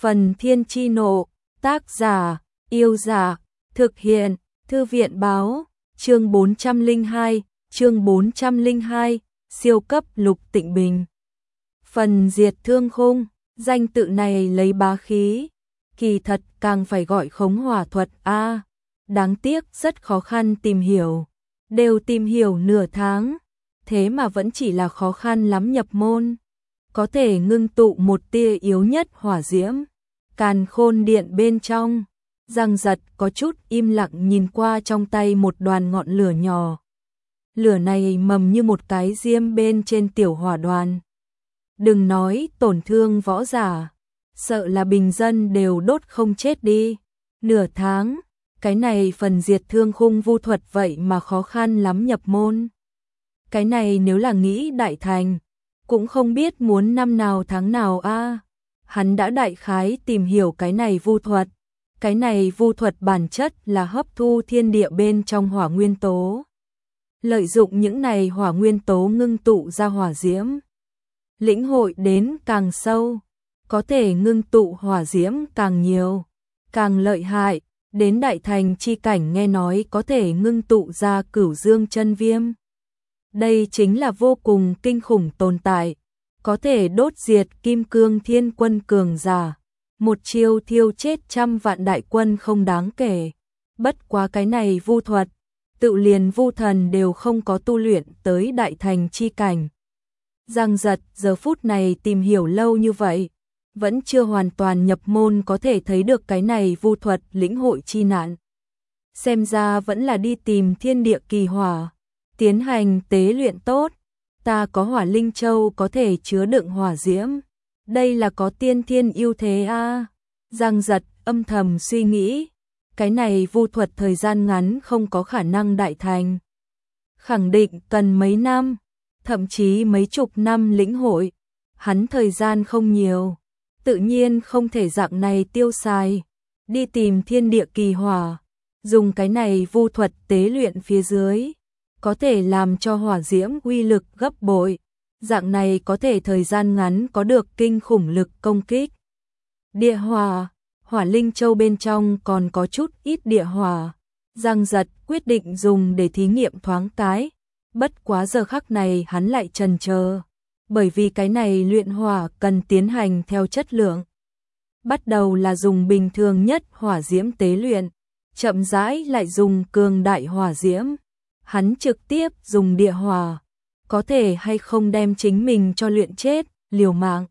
Phần Thiên Chi Nộ, tác giả, Yêu Giả, thực hiện, Thư viện báo, chương 402, siêu cấp Lục Tịnh Bình. Phần Diệt Thương Khung, danh tự này lấy bá khí, kỳ thật càng phải gọi khống hỏa thuật a. Đáng tiếc rất khó khăn tìm hiểu, đều tìm hiểu nửa tháng, thế mà vẫn chỉ là khó khăn lắm nhập môn. Có thể ngưng tụ một tia yếu nhất hỏa diễm, Càn Khôn Điện bên trong. Giang Giật có chút im lặng nhìn qua trong tay một đoàn ngọn lửa nhỏ. Lửa này mầm như một cái diêm bên trên tiểu hỏa đoàn. Đừng nói tổn thương võ giả, sợ là bình dân đều đốt không chết đi. Nửa tháng, cái này phần diệt thương khung vu thuật vậy mà khó khăn lắm nhập môn. Cái này nếu là nghĩ đại thành, cũng không biết muốn năm nào tháng nào a. Hắn đã đại khái tìm hiểu cái này vu thuật. Cái này vu thuật bản chất là hấp thu thiên địa bên trong hỏa nguyên tố. Lợi dụng những này hỏa nguyên tố ngưng tụ ra hỏa diễm. Lĩnh hội đến càng sâu, có thể ngưng tụ hỏa diễm càng nhiều, càng lợi hại. Đến đại thành chi cảnh nghe nói có thể ngưng tụ ra Cửu Dương chân viêm. Đây chính là vô cùng kinh khủng tồn tại, có thể đốt diệt Kim Cương Thiên Quân cường giả. Một chiêu thiêu chết trăm vạn đại quân không đáng kể. Bất quá cái này vu thuật, tự liền vu thần đều không có tu luyện tới đại thành chi cảnh. Giang Giật giờ phút này tìm hiểu lâu như vậy, vẫn chưa hoàn toàn nhập môn có thể thấy được cái này vu thuật lĩnh hội chi nạn. Xem ra vẫn là đi tìm thiên địa kỳ hỏa, tiến hành tế luyện tốt. Ta có hỏa linh châu có thể chứa đựng hỏa diễm. Đây là có tiên thiên ưu thế a. Giang Giật âm thầm suy nghĩ, cái này vu thuật thời gian ngắn không có khả năng đại thành. Khẳng định cần mấy năm, thậm chí mấy chục năm lĩnh hội. Hắn thời gian không nhiều, tự nhiên không thể dạng này tiêu xài. Đi tìm thiên địa kỳ hỏa, dùng cái này vu thuật tế luyện phía dưới, có thể làm cho hỏa diễm uy lực gấp bội. Dạng này có thể thời gian ngắn có được kinh khủng lực công kích. Địa hỏa, hỏa linh châu bên trong còn có chút ít địa hỏa. Giang Giật quyết định dùng để thí nghiệm thoáng cái. Bất quá giờ khắc này hắn lại chần chờ, bởi vì cái này luyện hỏa cần tiến hành theo chất lượng. Bắt đầu là dùng bình thường nhất hỏa diễm tế luyện, chậm rãi lại dùng cường đại hỏa diễm. Hắn trực tiếp dùng địa hỏa, có thể hay không đem chính mình cho luyện chết, liều mạng.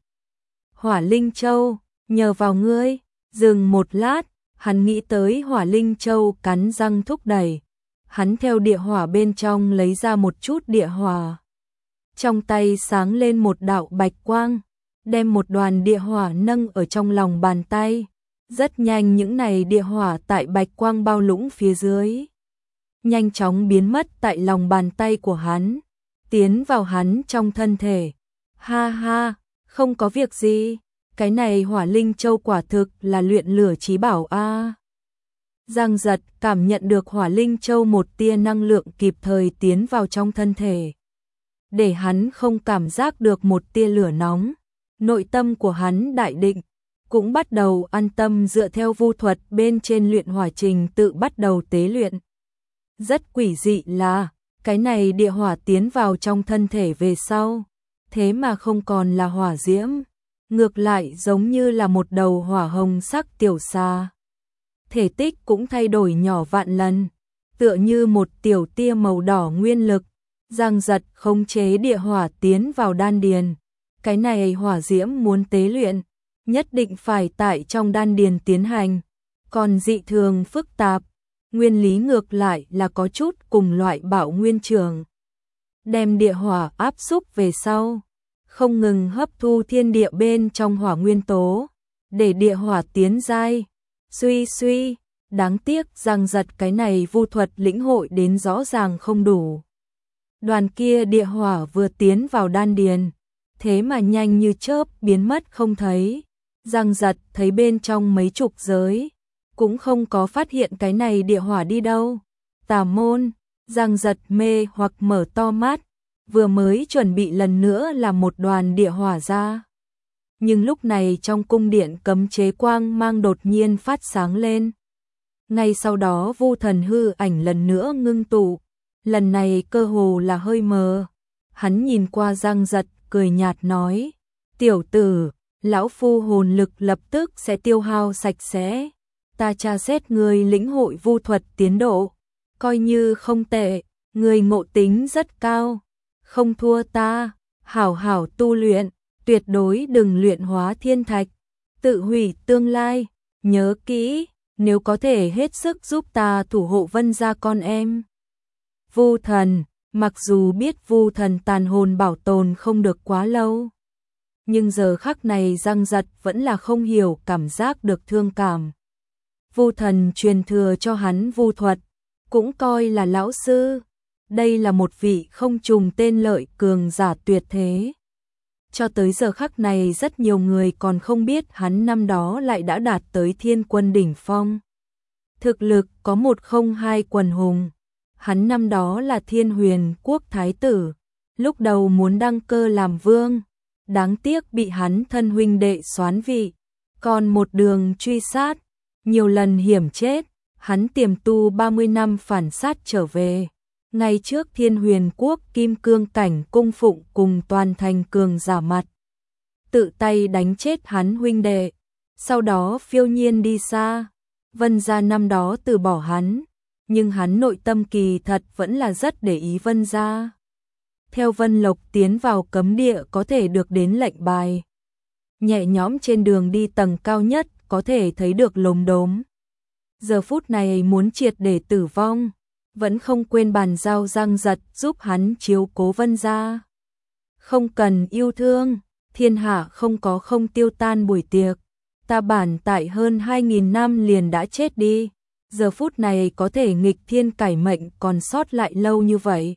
Hỏa linh châu, nhờ vào ngươi. Dừng một lát, hắn nghĩ tới hỏa linh châu, cắn răng thúc đẩy. Hắn theo địa hỏa bên trong lấy ra một chút địa hỏa. Trong tay sáng lên một đạo bạch quang, đem một đoàn địa hỏa nâng ở trong lòng bàn tay. Rất nhanh những này địa hỏa tại bạch quang bao lũng phía dưới, nhanh chóng biến mất tại lòng bàn tay của hắn, tiến vào hắn trong thân thể. Ha ha, không có việc gì, cái này hỏa linh châu quả thực là luyện lửa chí bảo a. Giang Giật cảm nhận được hỏa linh châu một tia năng lượng kịp thời tiến vào trong thân thể, để hắn không cảm giác được một tia lửa nóng. Nội tâm của hắn đại định, cũng bắt đầu an tâm dựa theo vu thuật bên trên luyện hỏa trình tự bắt đầu tế luyện. Rất quỷ dị là, cái này địa hỏa tiến vào trong thân thể về sau, thế mà không còn là hỏa diễm, ngược lại giống như là một đầu hỏa hồng sắc tiểu xà. Thể tích cũng thay đổi nhỏ vạn lần, tựa như một tiểu tia màu đỏ nguyên lực. Giang Giật khống chế địa hỏa tiến vào đan điền. Cái này hỏa diễm muốn tế luyện, nhất định phải tại trong đan điền tiến hành, còn dị thường phức tạp. Nguyên lý ngược lại là có chút cùng loại Bảo Nguyên Trường. Đem địa hỏa áp xúc về sau, không ngừng hấp thu thiên địa bên trong hỏa nguyên tố, để địa hỏa tiến giai. Suy, đáng tiếc Giang Giật cái này vu thuật lĩnh hội đến rõ ràng không đủ. Đoàn kia địa hỏa vừa tiến vào đan điền, thế mà nhanh như chớp biến mất không thấy. Giang Giật thấy bên trong mấy chục giới, cũng không có phát hiện cái này địa hỏa đi đâu. Tà môn, Giang Giật mê hoặc mở to mắt, vừa mới chuẩn bị lần nữa làm một đoàn địa hỏa ra. Nhưng lúc này trong cung điện cấm chế quang mang đột nhiên phát sáng lên. Ngay sau đó Vu Thần hư ảnh lần nữa ngưng tụ, lần này cơ hồ là hơi mờ. Hắn nhìn qua Giang Giật, cười nhạt nói, tiểu tử, lão phu hồn lực lập tức sẽ tiêu hao sạch sẽ. Ta tra xét người lĩnh hội vu thuật tiến độ, coi như không tệ, người ngộ tính rất cao, không thua ta, hảo hảo tu luyện, tuyệt đối đừng luyện hóa thiên thạch, tự hủy tương lai, nhớ kỹ, nếu có thể hết sức giúp ta thủ hộ Vân gia con em. Vu Thần, mặc dù biết Vu Thần tàn hồn bảo tồn không được quá lâu, nhưng giờ khắc này Giang Giật vẫn là không hiểu cảm giác được thương cảm. Vu Thần truyền thừa cho hắn vu thuật, cũng coi là lão sư. Đây là một vị không trùng tên lợi cường giả tuyệt thế. Cho tới giờ khắc này rất nhiều người còn không biết hắn năm đó lại đã đạt tới thiên quân đỉnh phong. Thực lực có 102 quần hùng. Hắn năm đó là Thiên Huyền Quốc Thái tử, lúc đầu muốn đăng cơ làm vương. Đáng tiếc bị hắn thân huynh đệ soán vị, còn một đường truy sát, nhiều lần hiểm chết, hắn tiềm tu 30 năm phản sát trở về. Ngay trước Thiên Huyền Quốc Kim Cương Cảnh cung phụng cùng toàn thành cường giả mặt, tự tay đánh chết hắn huynh đệ, sau đó phiêu nhiên đi xa. Vân gia năm đó từ bỏ hắn, nhưng hắn nội tâm kỳ thật vẫn là rất để ý Vân gia. Theo Vân Lộc tiến vào cấm địa có thể được đến lệnh bài, nhẹ nhõm trên đường đi tầng cao nhất có thể thấy được lốm đốm. Giờ phút này muốn triệt để tử vong, vẫn không quên bàn giao Giang Giật giúp hắn chiếu cố Vân gia. Không cần yêu thương, thiên hạ không có không tiêu tan buổi tiệc. Ta bản tại hơn 2.000 năm liền đã chết đi, giờ phút này có thể nghịch thiên cải mệnh còn sót lại lâu như vậy.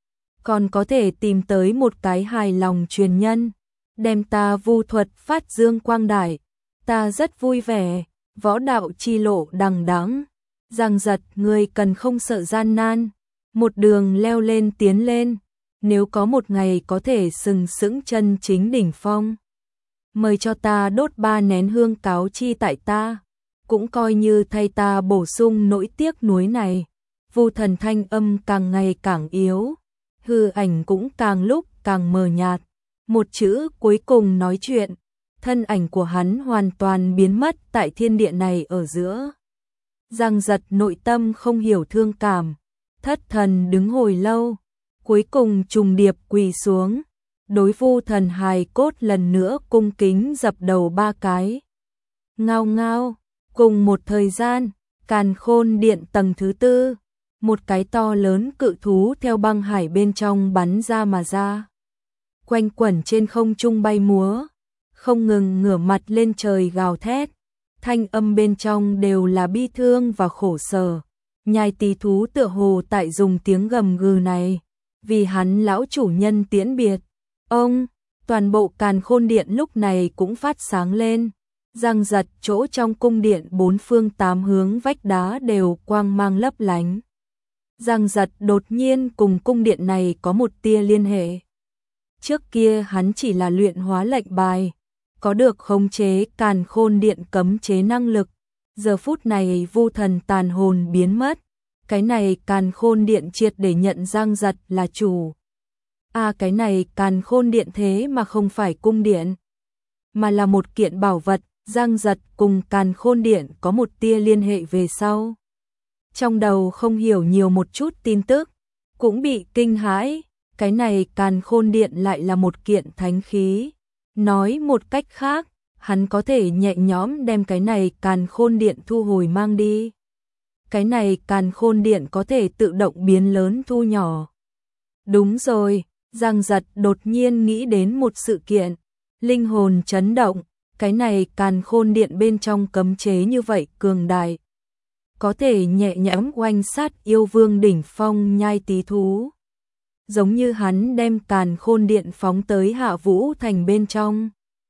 Còn có thể tìm tới một cái hài lòng truyền nhân, đem ta vu thuật phát dương quang đại. Ta rất vui vẻ, võ đạo chi lộ đằng đẵng. Giang Giật, ngươi cần không sợ gian nan, một đường leo lên tiến lên, nếu có một ngày có thể sừng sững chân chính đỉnh phong. Mời cho ta đốt 3 nén hương cáo chi tại ta, cũng coi như thay ta bổ sung nỗi tiếc nuối này. Vu Thần thanh âm càng ngày càng yếu, hư ảnh cũng càng lúc càng mờ nhạt. Một chữ cuối cùng nói chuyện, thân ảnh của hắn hoàn toàn biến mất tại thiên địa này ở giữa. Giang Giật nội tâm không hiểu thương cảm, thất thần đứng hồi lâu, cuối cùng trùng điệp quỳ xuống, đối Vu Thần hài cốt lần nữa cung kính dập đầu 3 cái. Ngao ngao, cùng một thời gian, Càn Khôn Điện tầng thứ 4, một cái to lớn cự thú theo băng hải bên trong bắn ra mà ra. Quanh quẩn trên không trung bay múa, không ngừng ngửa mặt lên trời gào thét, thanh âm bên trong đều là bi thương và khổ sở. Nhai Tý thú tựa hồ tại dùng tiếng gầm gừ này, vì hắn lão chủ nhân tiễn biệt. Ông, toàn bộ Càn Khôn Điện lúc này cũng phát sáng lên. Giang Giật chỗ trong cung điện 4 phương 8 hướng vách đá đều quang mang lấp lánh. Giang Giật đột nhiên cùng cung điện này có một tia liên hệ. Trước kia hắn chỉ là luyện hóa lệnh bài, có được khống chế Càn Khôn Điện cấm chế năng lực. Giờ phút này Vu Thần tàn hồn biến mất, cái này Càn Khôn Điện triệt để nhận Giang Giật là chủ. Cái này Càn Khôn Điện thế mà không phải cung điện, mà là một kiện bảo vật. Giang Giật cùng Càn Khôn Điện có một tia liên hệ về sau. Trong đầu không hiểu nhiều một chút tin tức, cũng bị kinh hãi, cái này Càn Khôn Điện lại là một kiện thánh khí. Nói một cách khác, hắn có thể nhẹ nhõm đem cái này Càn Khôn Điện thu hồi mang đi. Cái này Càn Khôn Điện có thể tự động biến lớn thu nhỏ. Đúng rồi, Giang Giật đột nhiên nghĩ đến một sự kiện, linh hồn chấn động, cái này Càn Khôn Điện bên trong cấm chế như vậy cường đại, có thể nhẹ nhõm oanh sát yêu vương đỉnh phong Nhai Tý thú. Giống như hắn đem Càn Khôn Điện phóng tới Hạ Vũ Thành bên trong.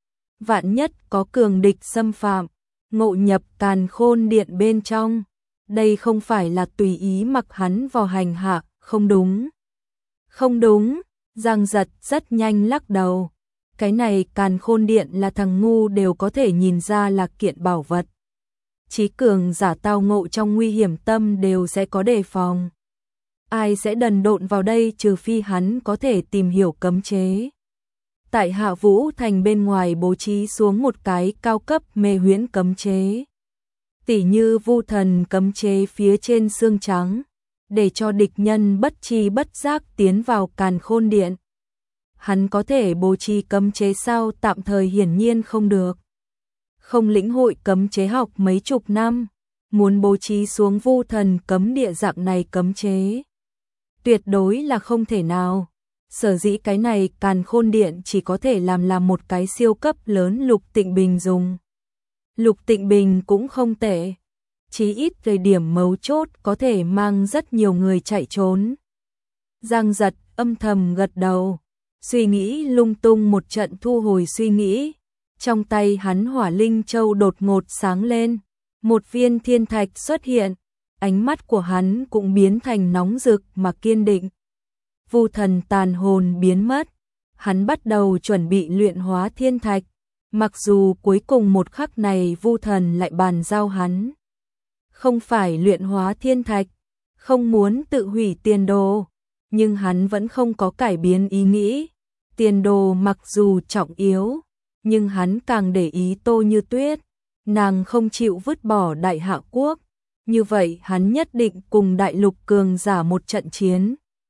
Vạn nhất có cường địch xâm phạm, ngộ nhập Càn Khôn Điện bên trong, đây không phải là tùy ý mặc hắn vào hành hạ, không đúng. Không đúng, Giang Giật rất nhanh lắc đầu. Cái này Càn Khôn Điện là thằng ngu đều có thể nhìn ra là kiện bảo vật. Chí cường giả tao ngộ trong nguy hiểm tâm đều sẽ có đề phòng. Ai sẽ đần độn vào đây trừ phi hắn có thể tìm hiểu cấm chế. Tại Hạ Vũ Thành bên ngoài bố trí xuống một cái cao cấp mê huyễn cấm chế. Tỉ như vu thần cấm chế phía trên xương trắng, để cho địch nhân bất tri bất giác tiến vào Càn Khôn Điện. Hắn có thể bố trí cấm chế sao? Tạm thời hiển nhiên không được. Không lĩnh hội cấm chế học mấy chục năm, muốn bố trí xuống vu thần cấm địa dạng này cấm chế, tuyệt đối là không thể nào. Sở dĩ cái này Càn Khôn Điện chỉ có thể làm một cái siêu cấp lớn Lục Tịnh Bình dùng. Lục Tịnh Bình cũng không tệ, chí ít thời điểm mấu chốt có thể mang rất nhiều người chạy trốn. Giang Giật âm thầm gật đầu, suy nghĩ lung tung một trận thu hồi suy nghĩ. Trong tay hắn Hỏa Linh Châu đột ngột sáng lên, một viên thiên thạch xuất hiện, ánh mắt của hắn cũng biến thành nóng rực mà kiên định. Vu thần tàn hồn biến mất, hắn bắt đầu chuẩn bị luyện hóa thiên thạch, mặc dù cuối cùng một khắc này vu thần lại bàn giao hắn không phải luyện hóa thiên thạch, không muốn tự hủy tiền đồ, nhưng hắn vẫn không có cải biến ý nghĩ. Tiền đồ mặc dù trọng yếu, nhưng hắn càng để ý Tô Như Tuyết, nàng không chịu vứt bỏ Đại Hạ Quốc, như vậy hắn nhất định cùng đại lục cường giả một trận chiến.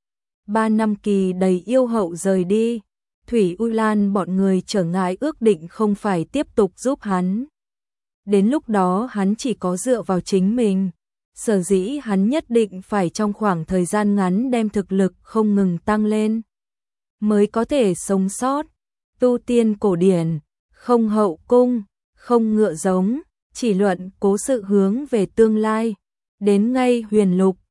3 năm kỳ đầy yêu hậu rời đi, Thủy U Lan bọn người trở ngại ước định không phải tiếp tục giúp hắn. Đến lúc đó hắn chỉ có dựa vào chính mình, sở dĩ hắn nhất định phải trong khoảng thời gian ngắn đem thực lực không ngừng tăng lên, mới có thể sống sót. Tu tiên cổ điển, không hậu cung, không ngựa giống, chỉ luận cố sự hướng về tương lai. Đến ngay Huyền Lục,